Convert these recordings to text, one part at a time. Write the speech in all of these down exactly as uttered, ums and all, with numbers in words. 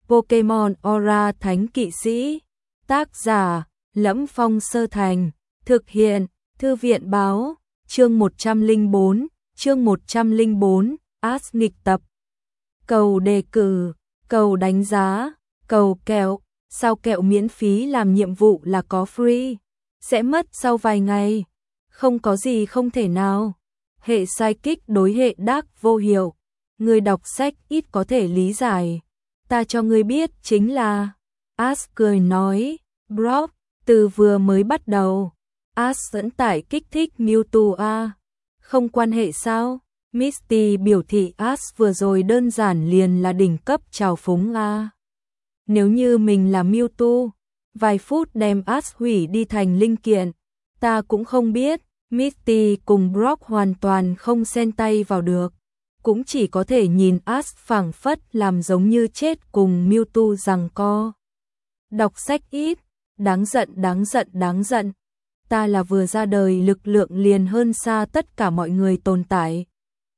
Pokemon Aura Thánh Kỵ Sĩ. Tác giả Lẫm Phong Sơ Thành. Thực hiện Thư viện Báo. Chương một trăm lẻ bốn, chương một trăm lẻ bốn, Ash nghịch tập. Cầu đề cử, cầu đánh giá, cầu kẹo, sao kẹo miễn phí làm nhiệm vụ là có free, sẽ mất sau vài ngày. Không có gì không thể nào. Hệ psychic đối hệ dark vô hiệu. Người đọc sách ít có thể lý giải. Ta cho ngươi biết chính là... Ash cười nói, Brock, từ vừa mới bắt đầu, Ash dẫn tải kích thích Mewtwo a. Không quan hệ sao? Misty biểu thị Ash vừa rồi đơn giản liền là đỉnh cấp trào phúng a. Nếu như mình là Mewtwo, vài phút đem Ash hủy đi thành linh kiện, ta cũng không biết. Misty cùng Brock hoàn toàn không xen tay vào được, cũng chỉ có thể nhìn Ash phảng phất làm giống như chết cùng Mewtwo giằng co. Đọc sách ít, đáng giận đáng giận đáng giận. Ta là vừa ra đời lực lượng liền hơn xa tất cả mọi người tồn tại.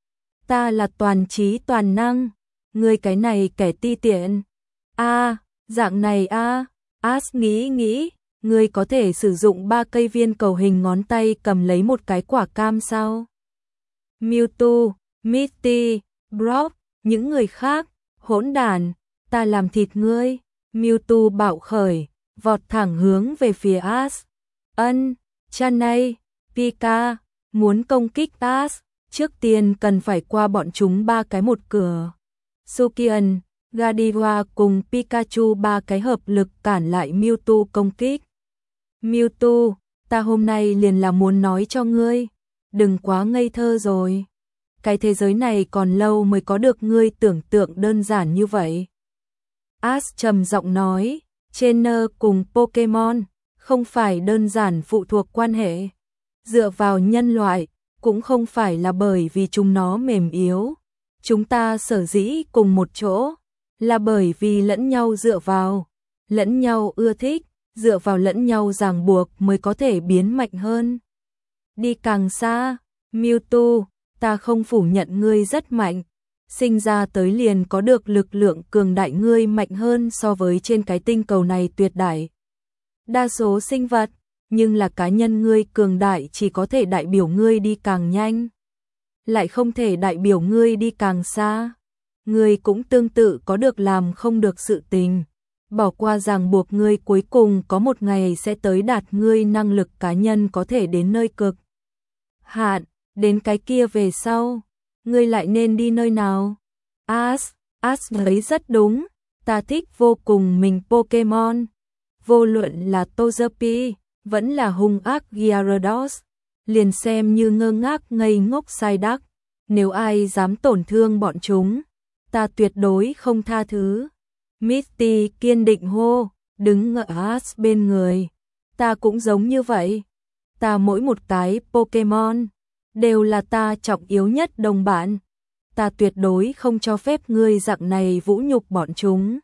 Ta là toàn trí toàn năng, ngươi cái này kẻ ti tiện. A, dạng này a, à. Ash nghĩ nghĩ, ngươi có thể sử dụng ba cây viên cầu hình ngón tay cầm lấy một cái quả cam sao? Mewtwo, Misty, Brock, những người khác, hỗn đản, ta làm thịt ngươi. Mewtwo bạo khởi, vọt thẳng hướng về phía Ash. Ân, Chanay, Pika, muốn công kích Ash, trước tiên cần phải qua bọn chúng ba cái một cửa. Sukian, Godiva cùng Pikachu ba cái hợp lực cản lại Mewtwo công kích. Mewtwo, ta hôm nay liền là muốn nói cho ngươi, đừng quá ngây thơ rồi. Cái thế giới này còn lâu mới có được ngươi tưởng tượng đơn giản như vậy. Ash trầm giọng nói, trainer cùng Pokemon không phải đơn giản phụ thuộc quan hệ. Dựa vào nhân loại cũng không phải là bởi vì chúng nó mềm yếu. Chúng ta sở dĩ cùng một chỗ là bởi vì lẫn nhau dựa vào, lẫn nhau ưa thích, dựa vào lẫn nhau ràng buộc mới có thể biến mạnh hơn. Đi càng xa, Mewtwo, ta không phủ nhận ngươi rất mạnh. Sinh ra tới liền có được lực lượng cường đại, ngươi mạnh hơn so với trên cái tinh cầu này tuyệt đại đa số sinh vật, nhưng là cá nhân ngươi cường đại chỉ có thể đại biểu ngươi đi càng nhanh, lại không thể đại biểu ngươi đi càng xa. Ngươi cũng tương tự có được làm không được sự tình, bỏ qua ràng buộc, ngươi cuối cùng có một ngày sẽ tới đạt ngươi năng lực cá nhân có thể đến nơi cực hạn, đến cái kia về sau, ngươi lại nên đi nơi nào? Ash, Ash thấy rất đúng, ta thích vô cùng mình Pokemon. Vô luận là Togepi, vẫn là hung ác Gyarados, liền xem như ngơ ngác ngây ngốc Psyduck, nếu ai dám tổn thương bọn chúng, ta tuyệt đối không tha thứ. Misty kiên định hô, đứng ngỡ Ash bên người. Ta cũng giống như vậy. Ta mỗi một cái Pokemon đều là ta trọng yếu nhất đồng bạn. Ta tuyệt đối không cho phép ngươi dạng này vũ nhục bọn chúng.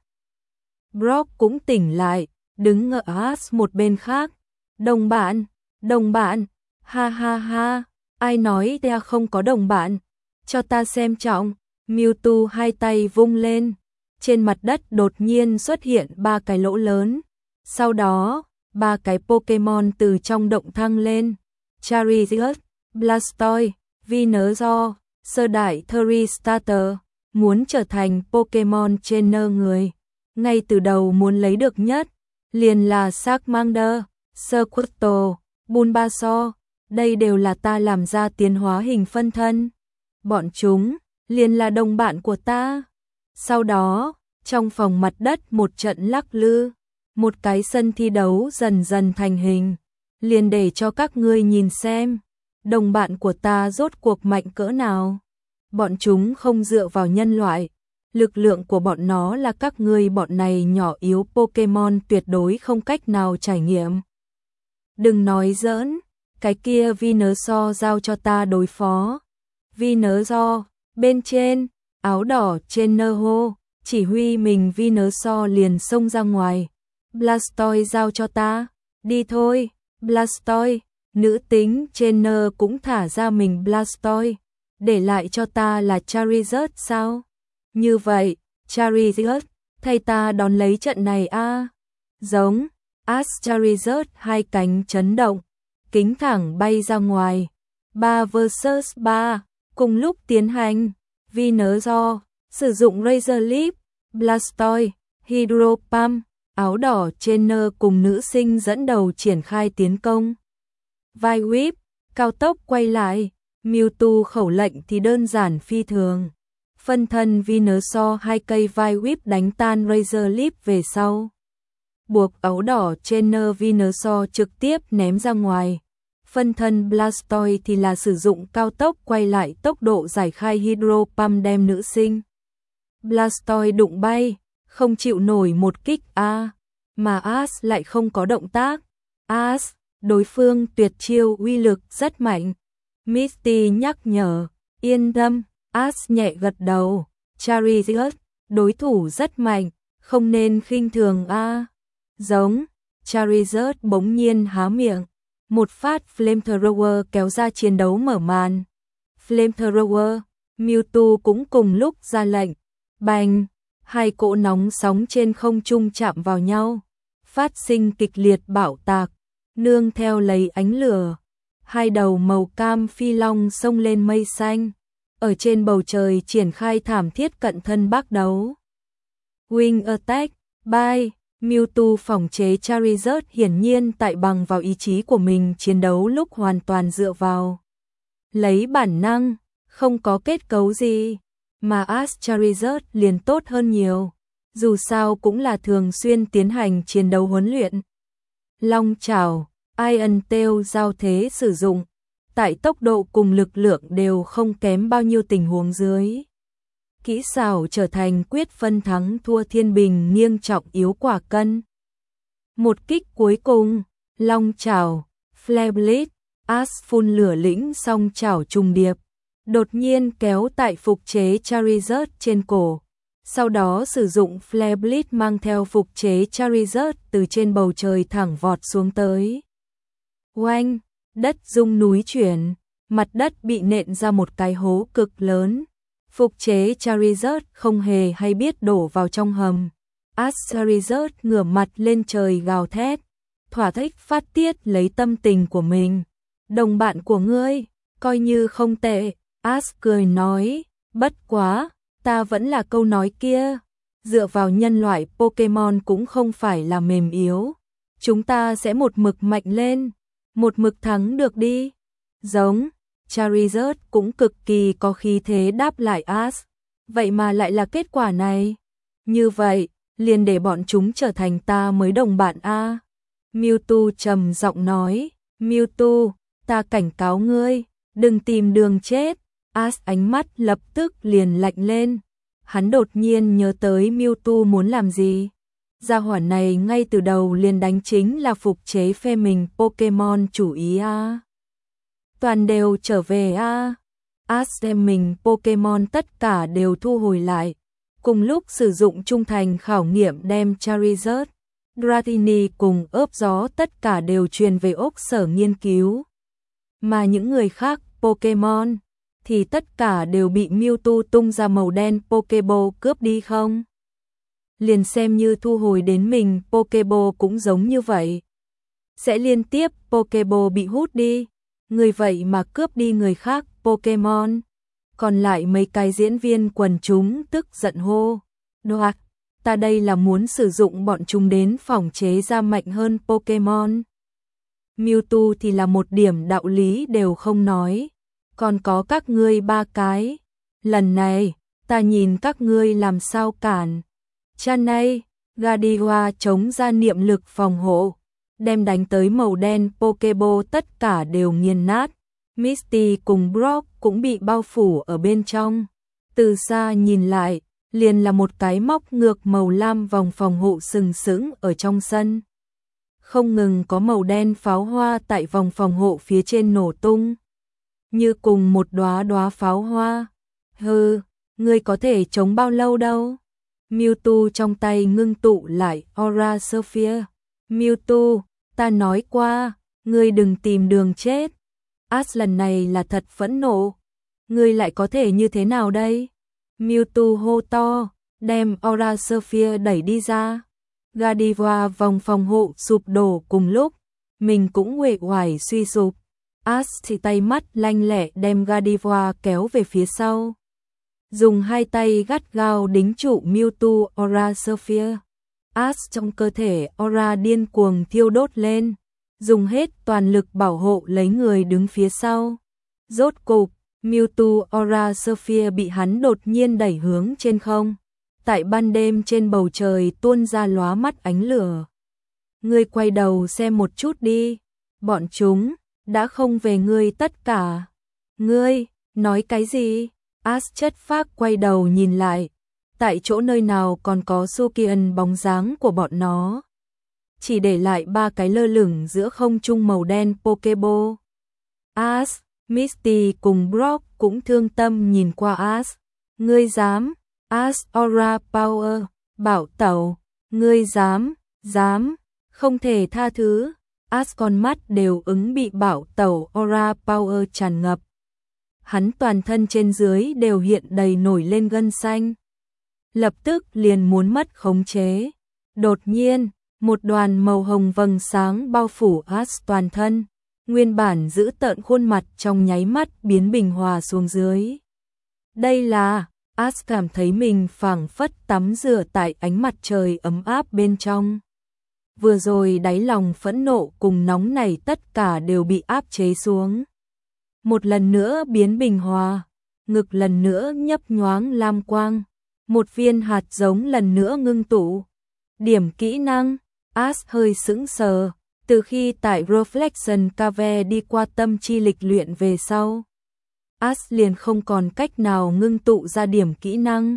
Brock cũng tỉnh lại, đứng ngỡ Ash một bên khác. Đồng bạn, đồng bạn, ha ha ha, ai nói ta không có đồng bạn, cho ta xem trọng. Mewtwo hai tay vung lên, trên mặt đất đột nhiên xuất hiện ba cái lỗ lớn. Sau đó, ba cái Pokemon từ trong động thăng lên. Charizard, Blastoise, Venusaur, sơ đại Thunderstarter, muốn trở thành Pokemon trainer người. Ngay từ đầu muốn lấy được nhất, liền là Charmander, Squirtle, Bulbasaur, đây đều là ta làm ra tiến hóa hình phân thân. Bọn chúng liền là đồng bạn của ta. Sau đó, trong phòng mặt đất một trận lắc lư, một cái sân thi đấu dần dần thành hình, liền để cho các ngươi nhìn xem, đồng bạn của ta rốt cuộc mạnh cỡ nào. Bọn chúng không dựa vào nhân loại, lực lượng của bọn nó là các ngươi bọn này nhỏ yếu Pokemon tuyệt đối không cách nào trải nghiệm. Đừng nói giỡn, cái kia Venusaur giao cho ta đối phó. Venusaur, bên trên, áo đỏ trên nơ hô, chỉ huy mình Venusaur liền xông ra ngoài. Blastoise giao cho ta, đi thôi, Blastoise, nữ tính trên nơ cũng thả ra mình Blastoise, để lại cho ta là Charizard sao? Như vậy, Charizard, Thay ta đón lấy trận này a. Giống, Ash Charizard hai cánh chấn động, kính thẳng bay ra ngoài. ba versus ba, cùng lúc tiến hành. Venusaur sử dụng Razor Leaf, Blastoise, Hydro Pump, áo đỏ trainer cùng nữ sinh dẫn đầu triển khai tiến công. Vai Whip, cao tốc quay lại, Mewtwo khẩu lệnh thì đơn giản phi thường. Phân thân Venusaur hai cây vai Whip đánh tan Razor Leaf về sau. Buộc áo đỏ trainer Venusaur trực tiếp ném ra ngoài. Phân thân Blastoise thì là sử dụng cao tốc quay lại tốc độ giải khai Hydro Pump đem nữ sinh Blastoise đụng bay, không chịu nổi một kích a, mà Ash lại không có động tác. Ash, đối phương tuyệt chiêu uy lực rất mạnh. Misty nhắc nhở, yên tâm, Ash nhẹ gật đầu. Charizard, đối thủ rất mạnh, không nên khinh thường a. Giống, Charizard bỗng nhiên há miệng, một phát Flamethrower kéo ra chiến đấu mở màn. Flamethrower, Mewtwo cũng cùng lúc ra lệnh. Bành, hai cỗ nóng sóng trên không trung chạm vào nhau, phát sinh kịch liệt bạo tạc, nương theo lấy ánh lửa. Hai đầu màu cam phi long xông lên mây xanh, ở trên bầu trời triển khai thảm thiết cận thân bác đấu. Wing Attack, bye. Mewtwo phòng chế Charizard hiển nhiên tại bằng vào ý chí của mình chiến đấu lúc hoàn toàn dựa vào lấy bản năng, không có kết cấu gì, mà Ash Charizard liền tốt hơn nhiều, dù sao cũng là thường xuyên tiến hành chiến đấu huấn luyện. Long chảo, Iron Tail giao thế sử dụng, tại tốc độ cùng lực lượng đều không kém bao nhiêu tình huống dưới. Kỹ xảo trở thành quyết phân thắng thua thiên bình nghiêng trọng yếu quả cân. Một kích cuối cùng, long chảo, Flare Blade, Ash phun lửa lĩnh song chảo trùng điệp, đột nhiên kéo tại phục chế Charizard trên cổ. Sau đó sử dụng Flare Blade mang theo phục chế Charizard từ trên bầu trời thẳng vọt xuống tới. Oanh, đất rung núi chuyển, mặt đất bị nện ra một cái hố cực lớn. Phục chế Charizard không hề hay biết đổ vào trong hầm. Ash Charizard ngửa mặt lên trời gào thét, thỏa thích phát tiết lấy tâm tình của mình. Đồng bạn của ngươi, coi như không tệ. Ash cười nói, bất quá, ta vẫn là câu nói kia. Dựa vào nhân loại Pokemon cũng không phải là mềm yếu. Chúng ta sẽ một mực mạnh lên, một mực thắng được đi. Giống, Charizard cũng cực kỳ có khí thế đáp lại Ash. Vậy mà lại là kết quả này. Như vậy, liền để bọn chúng trở thành ta mới đồng bạn a. Mewtwo trầm giọng nói, Mewtwo, ta cảnh cáo ngươi, đừng tìm đường chết. Ash ánh mắt lập tức liền lạnh lên. Hắn đột nhiên nhớ tới Mewtwo muốn làm gì. Gia hỏa này ngay từ đầu liền đánh chính là phục chế phe mình Pokemon chủ ý a. Toàn đều trở về a. Ash đem mình Pokemon tất cả đều thu hồi lại. Cùng lúc sử dụng trung thành khảo nghiệm đem Charizard, Dratini cùng ớp gió tất cả đều truyền về ốc sở nghiên cứu. Mà những người khác Pokemon thì tất cả đều bị Mewtwo tung ra màu đen Pokeball cướp đi không? Liền xem như thu hồi đến mình Pokeball cũng giống như vậy. Sẽ liên tiếp Pokeball bị hút đi. Người vậy mà cướp đi người khác Pokemon. Còn lại mấy cái diễn viên quần chúng tức giận hô. Đoạt, ta đây là muốn sử dụng bọn chúng đến phòng chế ra mạnh hơn Pokemon. Mewtwo thì là một điểm đạo lý đều không nói. Còn có các ngươi ba cái. Lần này, ta nhìn các ngươi làm sao cản. Chanay, Gadiwa chống ra niệm lực phòng hộ. Đem đánh tới màu đen Pokeball tất cả đều nghiền nát. Misty cùng Brock cũng bị bao phủ ở bên trong. Từ xa nhìn lại, liền là một cái móc ngược màu lam vòng phòng hộ sừng sững ở trong sân. Không ngừng có màu đen pháo hoa tại vòng phòng hộ phía trên nổ tung. Như cùng một đóa đóa pháo hoa. Hừ, ngươi có thể chống bao lâu đâu. Mewtwo trong tay ngưng tụ lại Aura Sphere. Mewtwo, ta nói qua, ngươi đừng tìm đường chết. Ash lần này là thật phẫn nộ. Ngươi lại có thể như thế nào đây? Mewtwo hô to, đem Aura Sphere đẩy đi ra. Gardevoir vòng phòng hộ sụp đổ cùng lúc, mình cũng uể oải suy sụp. Ash thì tay mắt lanh lẹ đem Gardevoir kéo về phía sau. Dùng hai tay gắt gao đính trụ Mewtwo Aura Sphere. Ash trong cơ thể Aura điên cuồng thiêu đốt lên, dùng hết toàn lực bảo hộ lấy người đứng phía sau. Rốt cục, Mewtwo Aura Sphere bị hắn đột nhiên đẩy hướng trên không. Tại ban đêm trên bầu trời tuôn ra lóa mắt ánh lửa. Ngươi quay đầu xem một chút đi, bọn chúng đã không về ngươi tất cả. Ngươi, nói cái gì? Ash chất phác quay đầu nhìn lại, tại chỗ nơi nào còn có Sukian bóng dáng của bọn nó. Chỉ để lại ba cái lơ lửng giữa không trung màu đen Pokeball. Ash, Misty cùng Brock cũng thương tâm nhìn qua Ash. Ngươi dám? Ash Aura Power, bảo tẩu, ngươi dám, dám, không thể tha thứ. Ash con mắt đều ứng bị bảo tẩu Aura Power tràn ngập. Hắn toàn thân trên dưới đều hiện đầy nổi lên gân xanh. Lập tức liền muốn mất khống chế. Đột nhiên, một đoàn màu hồng vầng sáng bao phủ Ash toàn thân. Nguyên bản giữ tợn khuôn mặt trong nháy mắt biến bình hòa xuống dưới. Đây là... Ash cảm thấy mình phảng phất tắm rửa tại ánh mặt trời ấm áp bên trong. Vừa rồi đáy lòng phẫn nộ cùng nóng nảy tất cả đều bị áp chế xuống. Một lần nữa biến bình hòa, ngực lần nữa nhấp nhoáng lam quang, một viên hạt giống lần nữa ngưng tụ. Điểm kỹ năng, Ash hơi sững sờ, từ khi tại Reflection Cave đi qua tâm chi lịch luyện về sau. Ash liền không còn cách nào ngưng tụ ra điểm kỹ năng.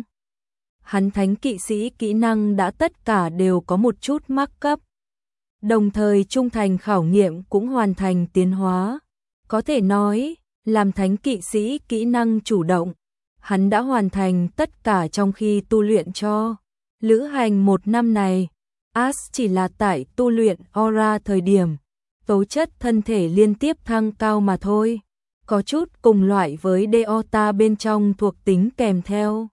Hắn thánh kỵ sĩ kỹ năng đã tất cả đều có một chút mắc cấp. Đồng thời trung thành khảo nghiệm cũng hoàn thành tiến hóa. Có thể nói, làm thánh kỵ sĩ kỹ năng chủ động, hắn đã hoàn thành tất cả trong khi tu luyện cho. Lữ hành một năm này, Ash chỉ là tại tu luyện Aura thời điểm, tố chất thân thể liên tiếp thăng cao mà thôi. Có chút cùng loại với Deota bên trong thuộc tính kèm theo.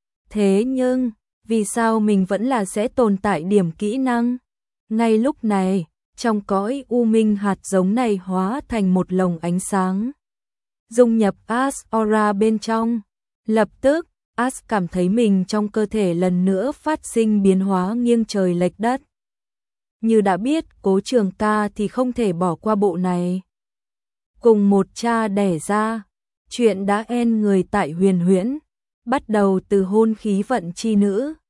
Thế nhưng, vì sao mình vẫn là sẽ tồn tại điểm kỹ năng? Ngay lúc này, trong cõi u minh hạt giống này hóa thành một lồng ánh sáng. Dung nhập Ash Aura bên trong. Lập tức, Ash cảm thấy mình trong cơ thể lần nữa phát sinh biến hóa nghiêng trời lệch đất. Như đã biết Cố Trường Ca thì không thể bỏ qua bộ này. Cùng một cha đẻ ra, chuyện đã en người tại Huyền Huyễn, bắt đầu từ hôn khí vận chi nữ.